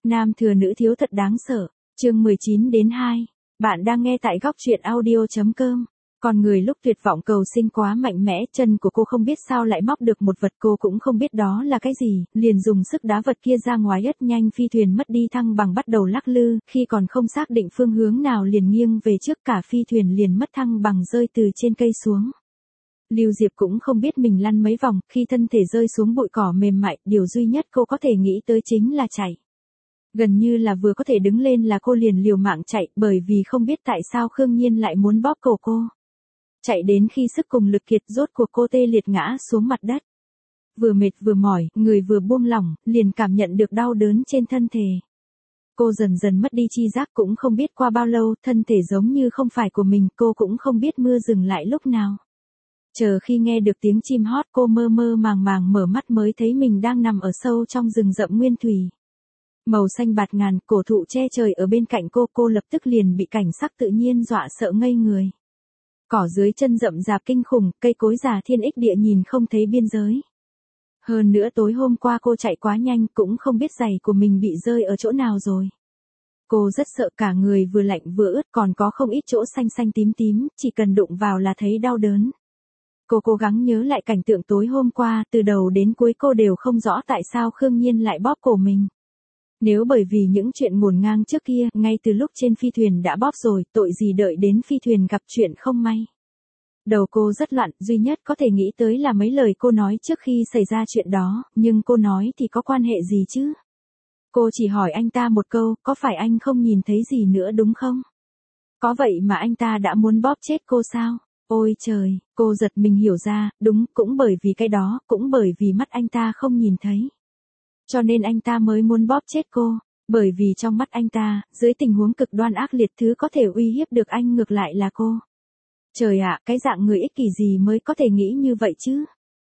Nam thừa nữ thiếu thật đáng sợ. Chương 19-2. Bạn đang nghe tại góc truyện audio.com. Con người lúc tuyệt vọng cầu sinh quá mạnh mẽ, chân của cô không biết sao lại móc được một vật cô cũng không biết đó là cái gì, liền dùng sức đá vật kia ra ngoài rất nhanh, phi thuyền mất đi thăng bằng bắt đầu lắc lư, khi còn không xác định phương hướng nào liền nghiêng về trước, cả phi thuyền liền mất thăng bằng rơi từ trên cây xuống. Lưu Diệp cũng không biết mình lăn mấy vòng, khi thân thể rơi xuống bụi cỏ mềm mại, điều duy nhất cô có thể nghĩ tới chính là chạy. Gần như là vừa có thể đứng lên là cô liền liều mạng chạy, bởi vì không biết tại sao Khương Nhiên lại muốn bóp cổ cô. Chạy đến khi sức cùng lực kiệt, rốt cuộc cô tê liệt ngã xuống mặt đất. Vừa mệt vừa mỏi, người vừa buông lỏng, liền cảm nhận được đau đớn trên thân thể. Cô dần dần mất đi chi giác, cũng không biết qua bao lâu, thân thể giống như không phải của mình, cô cũng không biết mưa dừng lại lúc nào. Chờ khi nghe được tiếng chim hót, cô mơ mơ màng màng mở mắt mới thấy mình đang nằm ở sâu trong rừng rậm nguyên thủy. Màu xanh bạt ngàn, cổ thụ che trời ở bên cạnh cô lập tức liền bị cảnh sắc tự nhiên dọa sợ ngây người. Cỏ dưới chân rậm rạp kinh khủng, cây cối già thiên ích địa nhìn không thấy biên giới. Hơn nữa tối hôm qua cô chạy quá nhanh, cũng không biết giày của mình bị rơi ở chỗ nào rồi. Cô rất sợ, cả người vừa lạnh vừa ướt, còn có không ít chỗ xanh xanh tím tím, chỉ cần đụng vào là thấy đau đớn. Cô cố gắng nhớ lại cảnh tượng tối hôm qua, từ đầu đến cuối cô đều không rõ tại sao Khương Nhiên lại bóp cổ mình. Nếu bởi vì những chuyện ngổn ngang trước kia, ngay từ lúc trên phi thuyền đã bóp rồi, tội gì đợi đến phi thuyền gặp chuyện không may. Đầu cô rất loạn, duy nhất có thể nghĩ tới là mấy lời cô nói trước khi xảy ra chuyện đó, nhưng cô nói thì có quan hệ gì chứ? Cô chỉ hỏi anh ta một câu, có phải anh không nhìn thấy gì nữa đúng không? Có vậy mà anh ta đã muốn bóp chết cô sao? Ôi trời, cô giật mình hiểu ra, đúng, cũng bởi vì cái đó, cũng bởi vì mắt anh ta không nhìn thấy. Cho nên anh ta mới muốn bóp chết cô, bởi vì trong mắt anh ta, dưới tình huống cực đoan ác liệt, thứ có thể uy hiếp được anh ngược lại là cô. Trời ạ, cái dạng người ích kỷ gì mới có thể nghĩ như vậy chứ?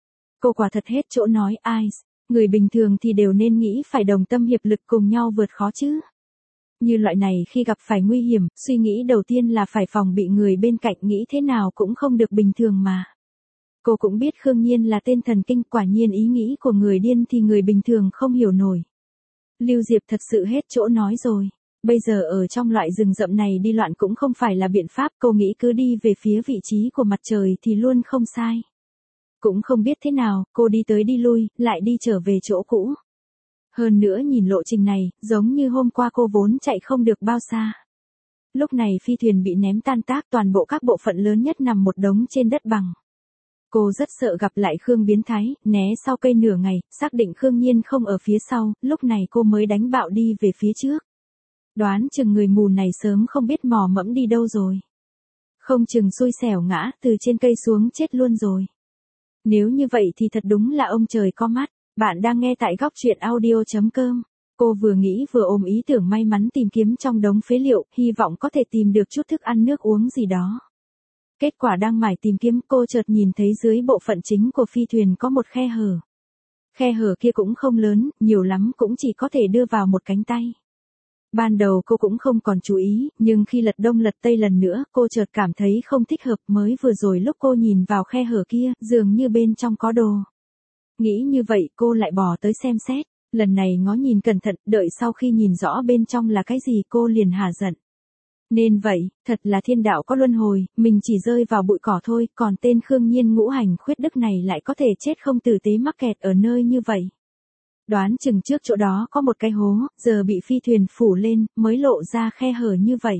Cô quả thật hết chỗ nói, ai, người bình thường thì đều nên nghĩ phải đồng tâm hiệp lực cùng nhau vượt khó chứ. Như loại này khi gặp phải nguy hiểm, suy nghĩ đầu tiên là phải phòng bị người bên cạnh, nghĩ thế nào cũng không được bình thường mà. Cô cũng biết Khương Nhiên là tên thần kinh, quả nhiên ý nghĩ của người điên thì người bình thường không hiểu nổi. Lưu Diệp thật sự hết chỗ nói rồi. Bây giờ ở trong loại rừng rậm này đi loạn cũng không phải là biện pháp, cô nghĩ cứ đi về phía vị trí của mặt trời thì luôn không sai. Cũng không biết thế nào, cô đi tới đi lui, lại đi trở về chỗ cũ. Hơn nữa nhìn lộ trình này, giống như hôm qua cô vốn chạy không được bao xa. Lúc này phi thuyền bị ném tan tác, toàn bộ các bộ phận lớn nhất nằm một đống trên đất bằng. Cô rất sợ gặp lại Khương biến thái, né sau cây nửa ngày, xác định Khương Nhiên không ở phía sau, lúc này cô mới đánh bạo đi về phía trước. Đoán chừng người mù này sớm không biết mò mẫm đi đâu rồi. Không chừng xui xẻo ngã từ trên cây xuống chết luôn rồi. Nếu như vậy thì thật đúng là ông trời có mắt. Bạn đang nghe tại góc truyện audio.com. Cô vừa nghĩ vừa ôm ý tưởng may mắn tìm kiếm trong đống phế liệu, hy vọng có thể tìm được chút thức ăn nước uống gì đó. Kết quả đang mải tìm kiếm, cô chợt nhìn thấy dưới bộ phận chính của phi thuyền có một khe hở. Khe hở kia cũng không lớn, nhiều lắm cũng chỉ có thể đưa vào một cánh tay. Ban đầu cô cũng không còn chú ý, nhưng khi lật đông lật tây lần nữa, cô chợt cảm thấy không thích hợp, mới vừa rồi lúc cô nhìn vào khe hở kia, dường như bên trong có đồ. Nghĩ như vậy cô lại bỏ tới xem xét, lần này ngó nhìn cẩn thận, đợi sau khi nhìn rõ bên trong là cái gì cô liền hả giận. Nên vậy, thật là thiên đạo có luân hồi, mình chỉ rơi vào bụi cỏ thôi, còn tên Khương Nhiên ngũ hành khuyết đức này lại có thể chết không tử tế mắc kẹt ở nơi như vậy. Đoán chừng trước chỗ đó có một cái hố, giờ bị phi thuyền phủ lên, mới lộ ra khe hở như vậy.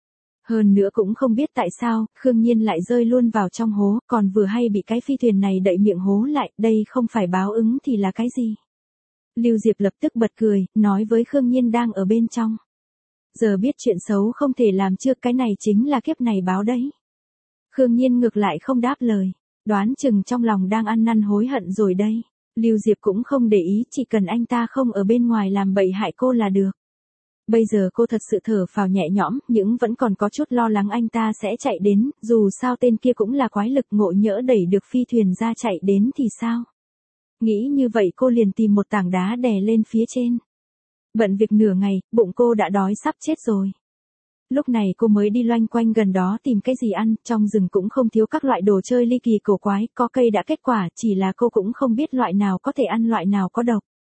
Hơn nữa cũng không biết tại sao, Khương Nhiên lại rơi luôn vào trong hố, còn vừa hay bị cái phi thuyền này đậy miệng hố lại, đây không phải báo ứng thì là cái gì? Lưu Diệp lập tức bật cười, nói với Khương Nhiên đang ở bên trong. Giờ biết chuyện xấu không thể làm chưa, cái này chính là kiếp này báo đấy. Khương Nhiên ngược lại không đáp lời, đoán chừng trong lòng đang ăn năn hối hận rồi đây. Lưu Diệp cũng không để ý, chỉ cần anh ta không ở bên ngoài làm bậy hại cô là được. Bây giờ cô thật sự thở phào nhẹ nhõm, nhưng vẫn còn có chút lo lắng anh ta sẽ chạy đến, dù sao tên kia cũng là quái lực, ngộ nhỡ đẩy được phi thuyền ra chạy đến thì sao? Nghĩ như vậy cô liền tìm một tảng đá đè lên phía trên. Bận việc nửa ngày, bụng cô đã đói sắp chết rồi. Lúc này cô mới đi loanh quanh gần đó tìm cái gì ăn, trong rừng cũng không thiếu các loại đồ chơi ly kỳ cổ quái, có cây đã kết quả, chỉ là cô cũng không biết loại nào có thể ăn loại nào có độc.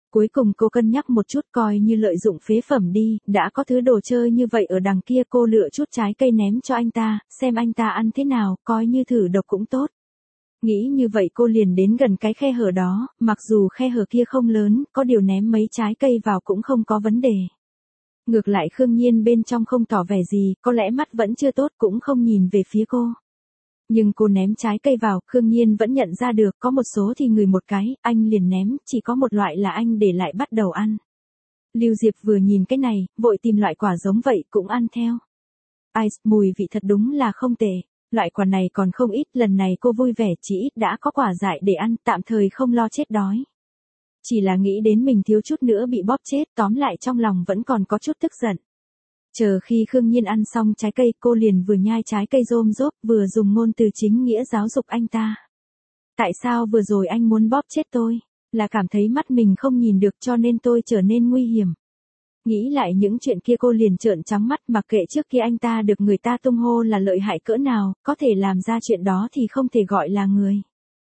Cuối cùng cô cân nhắc một chút coi như lợi dụng phế phẩm đi, đã có thứ đồ chơi như vậy ở đằng kia cô lựa chút trái cây ném cho anh ta, xem anh ta ăn thế nào, coi như thử độc cũng tốt. Nghĩ như vậy cô liền đến gần cái khe hở đó, mặc dù khe hở kia không lớn, có điều ném mấy trái cây vào cũng không có vấn đề. Ngược lại Khương Nhiên bên trong không tỏ vẻ gì, có lẽ mắt vẫn chưa tốt cũng không nhìn về phía cô. Nhưng cô ném trái cây vào, Khương Nhiên vẫn nhận ra được, có một số thì ngửi một cái, anh liền ném, chỉ có một loại là anh để lại bắt đầu ăn. Lưu Diệp vừa nhìn cái này, vội tìm loại quả giống vậy cũng ăn theo. Ice, mùi vị thật đúng là không tệ. Loại quả này còn không ít, lần này cô vui vẻ chỉ ít đã có quả dại để ăn, tạm thời không lo chết đói. Chỉ là nghĩ đến mình thiếu chút nữa bị bóp chết, tóm lại trong lòng vẫn còn có chút tức giận. Chờ khi Khương Nhiên ăn xong trái cây, cô liền vừa nhai trái cây rôm rốp, vừa dùng ngôn từ chính nghĩa giáo dục anh ta. Tại sao vừa rồi anh muốn bóp chết tôi? Là cảm thấy mắt mình không nhìn được cho nên tôi trở nên nguy hiểm. Nghĩ lại những chuyện kia cô liền trợn trắng mắt, mặc kệ trước kia anh ta được người ta tung hô là lợi hại cỡ nào, có thể làm ra chuyện đó thì không thể gọi là người.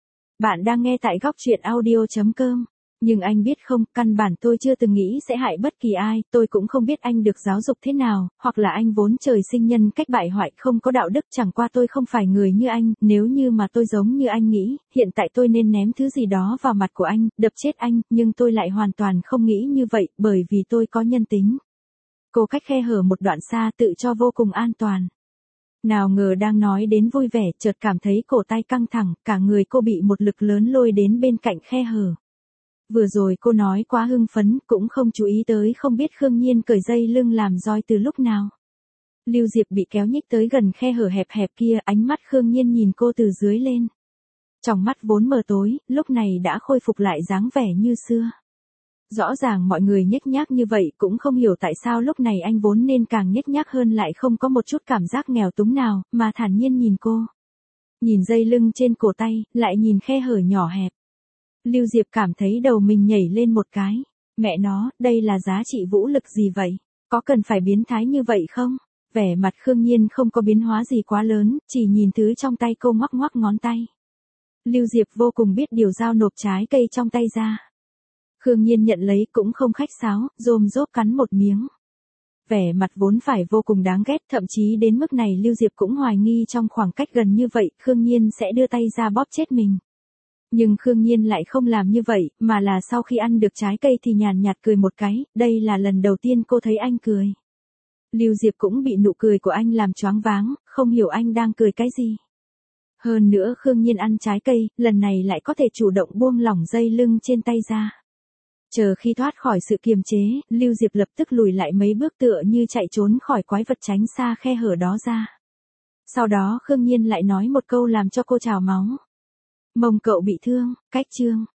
Bạn đang nghe tại góc truyện audio.com. Nhưng anh biết không, căn bản tôi chưa từng nghĩ sẽ hại bất kỳ ai, tôi cũng không biết anh được giáo dục thế nào, hoặc là anh vốn trời sinh nhân cách bại hoại không có đạo đức, chẳng qua tôi không phải người như anh, nếu như mà tôi giống như anh nghĩ, hiện tại tôi nên ném thứ gì đó vào mặt của anh, đập chết anh, nhưng tôi lại hoàn toàn không nghĩ như vậy, bởi vì tôi có nhân tính. Cô cách khe hở một đoạn xa tự cho vô cùng an toàn. Nào ngờ đang nói đến vui vẻ, chợt cảm thấy cổ tay căng thẳng, cả người cô bị một lực lớn lôi đến bên cạnh khe hở. Vừa rồi cô nói quá hưng phấn, cũng không chú ý tới không biết Khương Nhiên cởi dây lưng làm roi từ lúc nào. Lưu Diệp bị kéo nhích tới gần khe hở hẹp hẹp kia, ánh mắt Khương Nhiên nhìn cô từ dưới lên. Trong mắt vốn mờ tối, lúc này đã khôi phục lại dáng vẻ như xưa. Rõ ràng mọi người nhếch nhác như vậy cũng không hiểu tại sao lúc này anh vốn nên càng nhếch nhác hơn lại không có một chút cảm giác nghèo túng nào, mà thản nhiên nhìn cô. Nhìn dây lưng trên cổ tay, lại nhìn khe hở nhỏ hẹp. Lưu Diệp cảm thấy đầu mình nhảy lên một cái. Mẹ nó, đây là giá trị vũ lực gì vậy? Có cần phải biến thái như vậy không? Vẻ mặt Khương Nhiên không có biến hóa gì quá lớn, chỉ nhìn thứ trong tay cô ngoắc ngoắc ngón tay. Lưu Diệp vô cùng biết điều giao nộp trái cây trong tay ra. Khương Nhiên nhận lấy cũng không khách sáo, rôm rốp cắn một miếng. Vẻ mặt vốn phải vô cùng đáng ghét, thậm chí đến mức này Lưu Diệp cũng hoài nghi trong khoảng cách gần như vậy, Khương Nhiên sẽ đưa tay ra bóp chết mình. Nhưng Khương Nhiên lại không làm như vậy, mà là sau khi ăn được trái cây thì nhàn nhạt cười một cái, đây là lần đầu tiên cô thấy anh cười. Lưu Diệp cũng bị nụ cười của anh làm choáng váng, không hiểu anh đang cười cái gì. Hơn nữa Khương Nhiên ăn trái cây, lần này lại có thể chủ động buông lỏng dây lưng trên tay ra. Chờ khi thoát khỏi sự kiềm chế, Lưu Diệp lập tức lùi lại mấy bước tựa như chạy trốn khỏi quái vật tránh xa khe hở đó ra. Sau đó Khương Nhiên lại nói một câu làm cho cô trào máu. Mông cậu bị thương, cách chương.